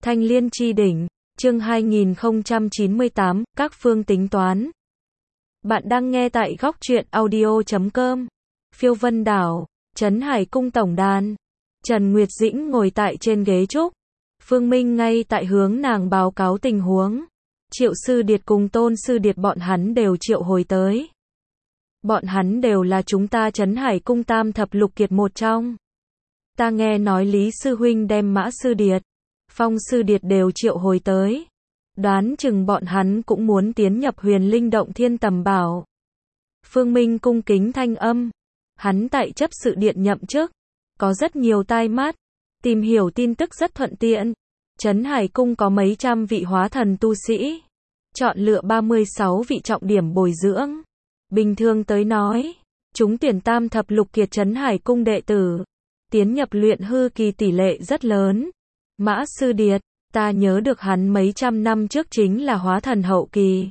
Thanh Liên Chi Đỉnh, chương 2098, các phương tính toán. Bạn đang nghe tại góc truyện audio.com. Phiêu Vân Đảo, Trấn Hải Cung tổng đàn. Trần Nguyệt Dĩnh ngồi tại trên ghế trúc. Phương Minh ngay tại hướng nàng báo cáo tình huống. Triệu Sư Điệt cùng Tôn Sư Điệt bọn hắn đều triệu hồi tới. Bọn hắn đều là chúng ta Trấn Hải Cung tam thập lục kiệt một trong. Ta nghe nói Lý Sư Huynh đem Mã Sư Điệt, Phong Sư Điệt đều triệu hồi tới. Đoán chừng bọn hắn cũng muốn tiến nhập Huyền Linh Động Thiên tầm bảo. Phương Minh cung kính thanh âm. Hắn tại chấp sự điện nhậm chức, có rất nhiều tai mắt, tìm hiểu tin tức rất thuận tiện. Trấn Hải Cung có mấy trăm vị hóa thần tu sĩ, chọn lựa 36 vị trọng điểm bồi dưỡng. Bình thường tới nói, chúng tuyển tam thập lục kiệt Trấn Hải Cung đệ tử, tiến nhập luyện hư kỳ tỷ lệ rất lớn. Mã Sư Điệt, ta nhớ được hắn mấy trăm năm trước chính là hóa thần hậu kỳ.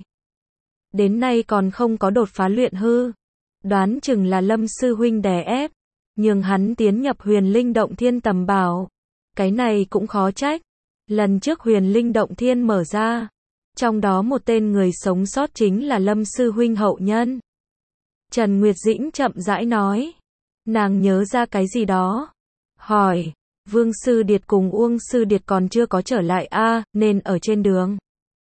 Đến nay còn không có đột phá luyện hư. Đoán chừng là Lâm Sư Huynh đè ép, nhưng hắn tiến nhập Huyền Linh Động Thiên tầm bảo. Cái này cũng khó trách. Lần trước Huyền Linh Động Thiên mở ra, trong đó một tên người sống sót chính là Lâm Sư Huynh hậu nhân. Trần Nguyệt Dĩnh chậm rãi nói. Nàng nhớ ra cái gì đó. Hỏi, Vương Sư Điệt cùng Uông Sư Điệt còn chưa có trở lại nên ở trên đường.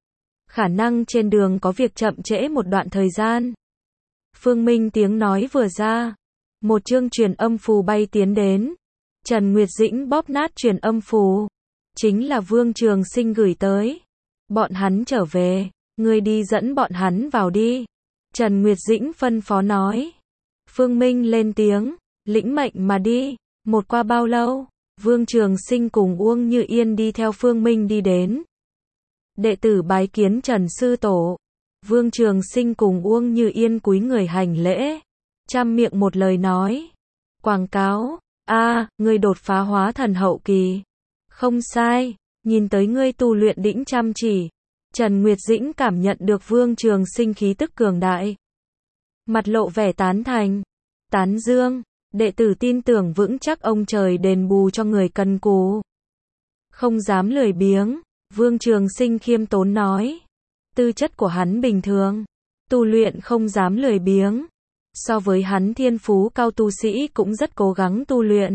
Khả năng trên đường có việc chậm trễ một đoạn thời gian. Phương Minh tiếng nói vừa ra, một chương truyền âm phù bay tiến đến. Trần Nguyệt Dĩnh bóp nát truyền âm phù. Chính là Vương Trường Sinh gửi tới. Bọn hắn trở về, ngươi đi dẫn bọn hắn vào đi. Trần Nguyệt Dĩnh phân phó nói. Phương Minh lên tiếng, lĩnh mệnh mà đi. Một qua bao lâu, Vương Trường Sinh cùng Uông Như Yên đi theo Phương Minh đi đến. Đệ tử bái kiến Trần Sư Tổ. Vương Trường Sinh cùng Uông Như Yên cúi người hành lễ, trăm miệng một lời nói. Quảng cáo, ngươi đột phá hóa thần hậu kỳ. Không sai, nhìn tới ngươi tu luyện đỉnh chăm chỉ. Trần Nguyệt Dĩnh cảm nhận được Vương Trường Sinh khí tức cường đại. Mặt lộ vẻ tán thành, tán dương, đệ tử tin tưởng vững chắc ông trời đền bù cho người cần cù. Không dám lười biếng, Vương Trường Sinh khiêm tốn nói. Tư chất của hắn bình thường, tu luyện không dám lười biếng. So với hắn thiên phú cao tu sĩ cũng rất cố gắng tu luyện.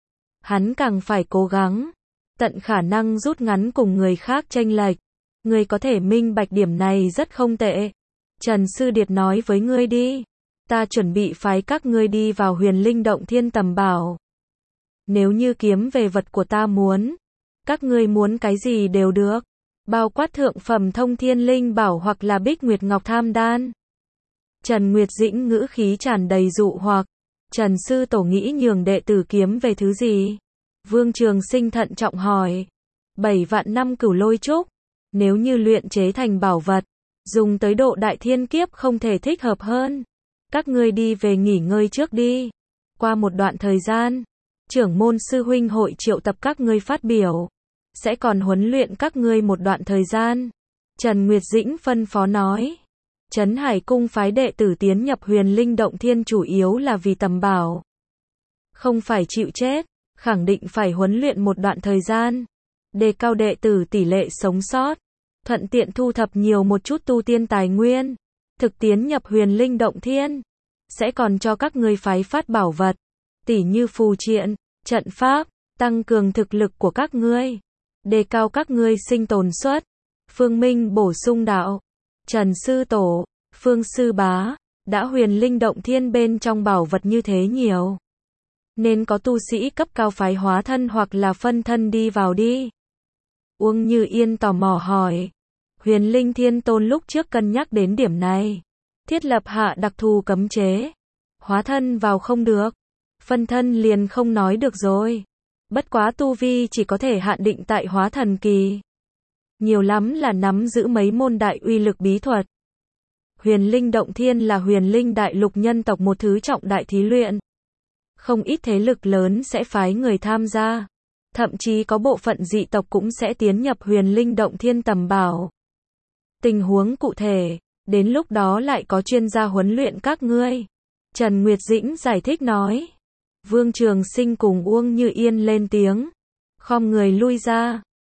Hắn càng phải cố gắng, tận khả năng rút ngắn cùng người khác chênh lệch. Ngươi có thể minh bạch điểm này rất không tệ. Trần Sư Điệt nói với ngươi đi. Ta chuẩn bị phái các ngươi đi vào Huyền Linh Động Thiên tầm bảo. Nếu như kiếm về vật của ta muốn, các ngươi muốn cái gì đều được. Bao quát thượng phẩm thông thiên linh bảo hoặc là Bích Nguyệt Ngọc Tham Đan. Trần Nguyệt Dĩnh ngữ khí tràn đầy dụ hoặc. Trần Sư Tổ nghĩ nhường đệ tử kiếm về thứ gì? Vương Trường Sinh thận trọng hỏi. 7 vạn năm cửu lôi trúc. Nếu như luyện chế thành bảo vật, dùng tới độ đại thiên kiếp không thể thích hợp hơn. Các ngươi đi về nghỉ ngơi trước đi. Qua một đoạn thời gian, trưởng môn sư huynh hội triệu tập các ngươi phát biểu. Sẽ còn huấn luyện các ngươi một đoạn thời gian. Trần Nguyệt Dĩnh phân phó nói. Trấn Hải Cung phái đệ tử tiến nhập Huyền Linh Động Thiên chủ yếu là vì tầm bảo. Không phải chịu chết, khẳng định phải huấn luyện một đoạn thời gian. Đề cao đệ tử tỷ lệ sống sót. Thuận tiện thu thập nhiều một chút tu tiên tài nguyên. Thực tiến nhập Huyền Linh Động Thiên. Sẽ còn cho các ngươi phái phát bảo vật. Tỉ như phù triện, trận pháp, tăng cường thực lực của các ngươi. Đề cao các ngươi sinh tồn suất. Phương Minh bổ sung đạo. Trần Sư Tổ, Phương Sư Bá, đã Huyền Linh Động Thiên bên trong bảo vật như thế nhiều. Nên có tu sĩ cấp cao phái hóa thân hoặc là phân thân đi vào đi. Uông Như Yên tò mò hỏi. Huyền Linh Thiên Tôn lúc trước cân nhắc đến điểm này. Thiết lập hạ đặc thù cấm chế. Hóa thân vào không được. Phân thân liền không nói được rồi. Bất quá tu vi chỉ có thể hạn định tại hóa thần kỳ. Nhiều lắm là nắm giữ mấy môn đại uy lực bí thuật. Huyền Linh Động Thiên là Huyền Linh đại lục nhân tộc một thứ trọng đại thí luyện. Không ít thế lực lớn sẽ phái người tham gia. Thậm chí có bộ phận dị tộc cũng sẽ tiến nhập Huyền Linh Động Thiên tầm bảo. Tình huống cụ thể, đến lúc đó lại có chuyên gia huấn luyện các ngươi. Trần Nguyệt Dĩnh giải thích nói. Vương Trường Sinh cùng Uông Như Yên lên tiếng. Khom người lui ra.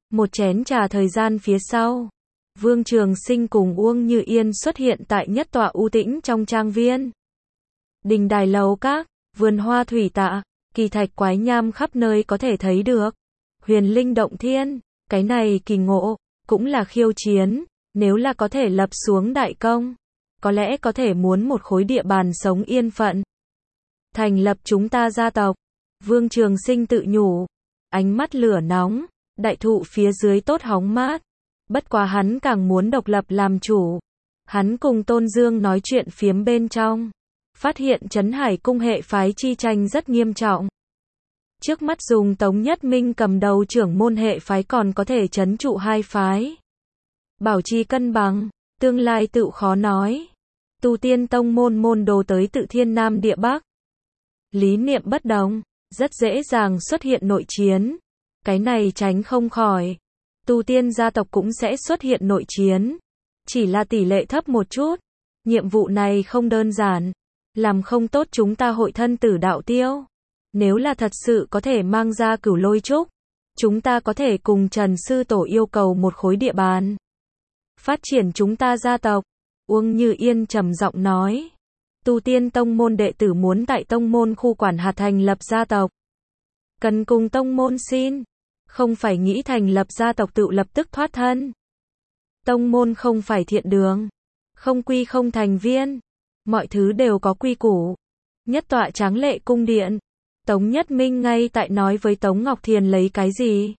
Một chén trà thời gian phía sau, Vương Trường Sinh cùng Uông Như Yên xuất hiện tại nhất tọa u tĩnh trong trang viên. Đình đài lầu các, vườn hoa thủy tạ, kỳ thạch quái nham khắp nơi có thể thấy được. Huyền linh động thiên, cái này kỳ ngộ, cũng là khiêu chiến, nếu là có thể lập xuống đại công, có lẽ có thể muốn một khối địa bàn sống yên phận. Thành lập chúng ta gia tộc, Vương Trường Sinh tự nhủ, ánh mắt lửa nóng, đại thụ phía dưới tốt hóng mát. Bất quá hắn càng muốn độc lập làm chủ. Hắn cùng Tôn Dương nói chuyện phiếm bên trong, phát hiện Trấn Hải cung hệ phái chi tranh rất nghiêm trọng. Trước mắt dùng Tống Nhất Minh cầm đầu trưởng môn hệ phái còn có thể trấn trụ hai phái. Bảo trì cân bằng, tương lai tự khó nói. Tu tiên tông môn đồ tới tự thiên nam địa bắc. Lý niệm bất đồng, rất dễ dàng xuất hiện nội chiến. Cái này tránh không khỏi. Tu tiên gia tộc cũng sẽ xuất hiện nội chiến. Chỉ là tỷ lệ thấp một chút. Nhiệm vụ này không đơn giản. Làm không tốt chúng ta hội thân tử đạo tiêu. Nếu là thật sự có thể mang ra Cửu Lôi Trúc, chúng ta có thể cùng Trần Sư Tổ yêu cầu một khối địa bàn. Phát triển chúng ta gia tộc. Uông Như Yên trầm giọng nói. Tu tiên tông môn đệ tử muốn tại tông môn khu quản hạt thành lập gia tộc. Cần cùng tông môn xin. Không phải nghĩ thành lập gia tộc tự lập tức thoát thân. Tông môn không phải thiện đường. Không quy không thành viên. Mọi thứ đều có quy củ. Nhất tọa tráng lệ cung điện. Tống Nhất Minh ngay tại nói với Tống Ngọc Thiền lấy cái gì?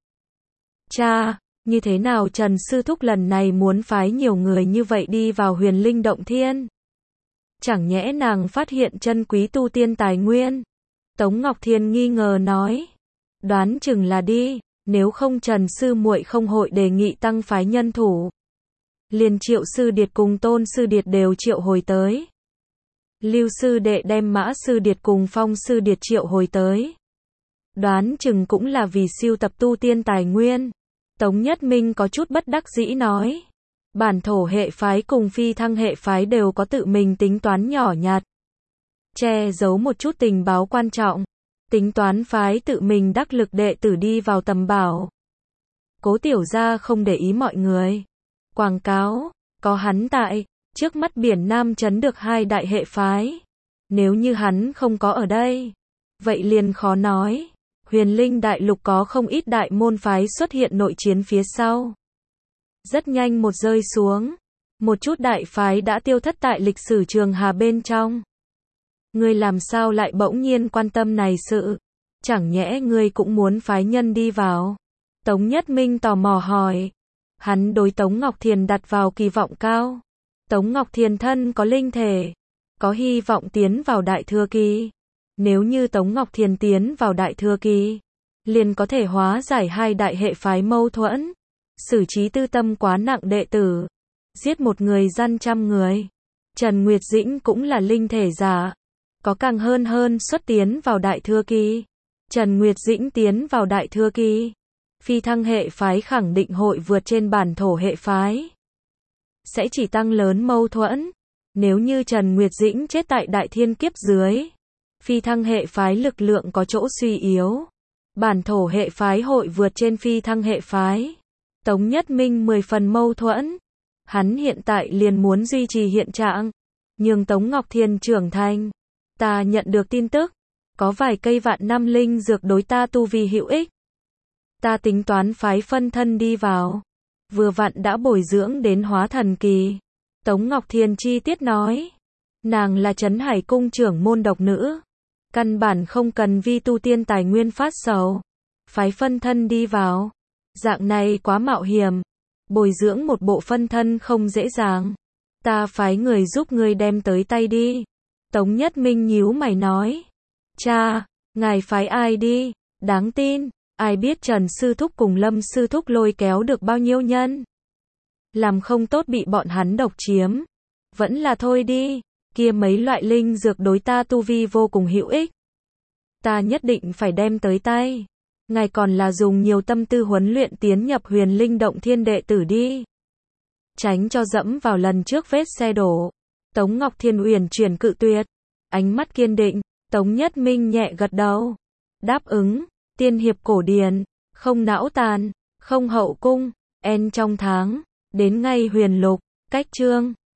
Cha, như thế nào Trần Sư Thúc lần này muốn phái nhiều người như vậy đi vào huyền linh động thiên? Chẳng nhẽ nàng phát hiện chân quý tu tiên tài nguyên? Tống Ngọc Thiền nghi ngờ nói. Đoán chừng là đi, nếu không Trần Sư muội không hội đề nghị tăng phái nhân thủ. Liền Triệu Sư Điệt cùng Tôn Sư Điệt đều triệu hồi tới. Lưu Sư Đệ đem Mã Sư Điệt cùng Phong Sư Điệt triệu hồi tới. Đoán chừng cũng là vì siêu tập tu tiên tài nguyên. Tống Nhất Minh có chút bất đắc dĩ nói. Bản thổ hệ phái cùng phi thăng hệ phái đều có tự mình tính toán nhỏ nhặt. Che giấu một chút tình báo quan trọng. Tính toán phái tự mình đắc lực đệ tử đi vào tầm bảo. Cố Tiểu Gia không để ý mọi người. Quảng cáo, có hắn tại, trước mắt biển Nam trấn được hai đại hệ phái. Nếu như hắn không có ở đây, vậy liền khó nói. Huyền Linh Đại Lục có không ít đại môn phái xuất hiện nội chiến phía sau. Rất nhanh một rơi xuống. Một chút đại phái đã tiêu thất tại lịch sử trường hà bên trong. Ngươi làm sao lại bỗng nhiên quan tâm này sự? Chẳng nhẽ ngươi cũng muốn phái nhân đi vào? Tống Nhất Minh tò mò hỏi. Hắn đối Tống Ngọc Thiền đặt vào kỳ vọng cao. Tống Ngọc Thiền thân có linh thể, có hy vọng tiến vào đại thừa kỳ. Nếu như Tống Ngọc Thiền tiến vào đại thừa kỳ, liền có thể hóa giải hai đại hệ phái mâu thuẫn. Xử trí tư tâm quá nặng đệ tử, giết một người gian trăm người. Trần Nguyệt Dĩnh cũng là linh thể giả, có càng hơn xuất tiến vào đại thừa kỳ. Trần Nguyệt Dĩnh tiến vào đại thừa kỳ, phi thăng hệ phái khẳng định hội vượt trên bản thổ hệ phái. Sẽ chỉ tăng lớn mâu thuẫn. Nếu như Trần Nguyệt Dĩnh chết tại đại thiên kiếp dưới, phi thăng hệ phái lực lượng có chỗ suy yếu. Bản thổ hệ phái hội vượt trên phi thăng hệ phái. Tống Nhất Minh 10 phần mâu thuẫn. Hắn hiện tại liền muốn duy trì hiện trạng, nhường Tống Ngọc Thiền trưởng thành. Ta nhận được tin tức, có vài cây vạn năm linh dược đối ta tu vi hữu ích. Ta tính toán phái phân thân đi vào. Vừa vặn đã bồi dưỡng đến hóa thần kỳ. Tống Ngọc Thiền chi tiết nói. Nàng là Trấn Hải cung trưởng môn độc nữ. Căn bản không cần vi tu tiên tài nguyên phát sầu. Phái phân thân đi vào. Dạng này quá mạo hiểm. Bồi dưỡng một bộ phân thân không dễ dàng. Ta phái người giúp ngươi đem tới tay đi. Tống Nhất Minh nhíu mày nói. Cha, ngài phái ai đi? Đáng tin. Ai biết Trần Sư Thúc cùng Lâm Sư Thúc lôi kéo được bao nhiêu nhân? Làm không tốt bị bọn hắn độc chiếm. Vẫn là thôi đi. Kia mấy loại linh dược đối ta tu vi vô cùng hữu ích. Ta nhất định phải đem tới tay. Ngài còn là dùng nhiều tâm tư huấn luyện tiến nhập huyền linh động thiên đệ tử đi. Tránh cho dẫm vào lần trước vết xe đổ. Tống Ngọc Thiên uyển chuyển cự tuyệt. Ánh mắt kiên định. Tống Nhất Minh nhẹ gật đầu. Đáp ứng. Tiên hiệp cổ điển. Không não tàn. không hậu cung, en trong tháng, đến ngày huyền lục, cách chương.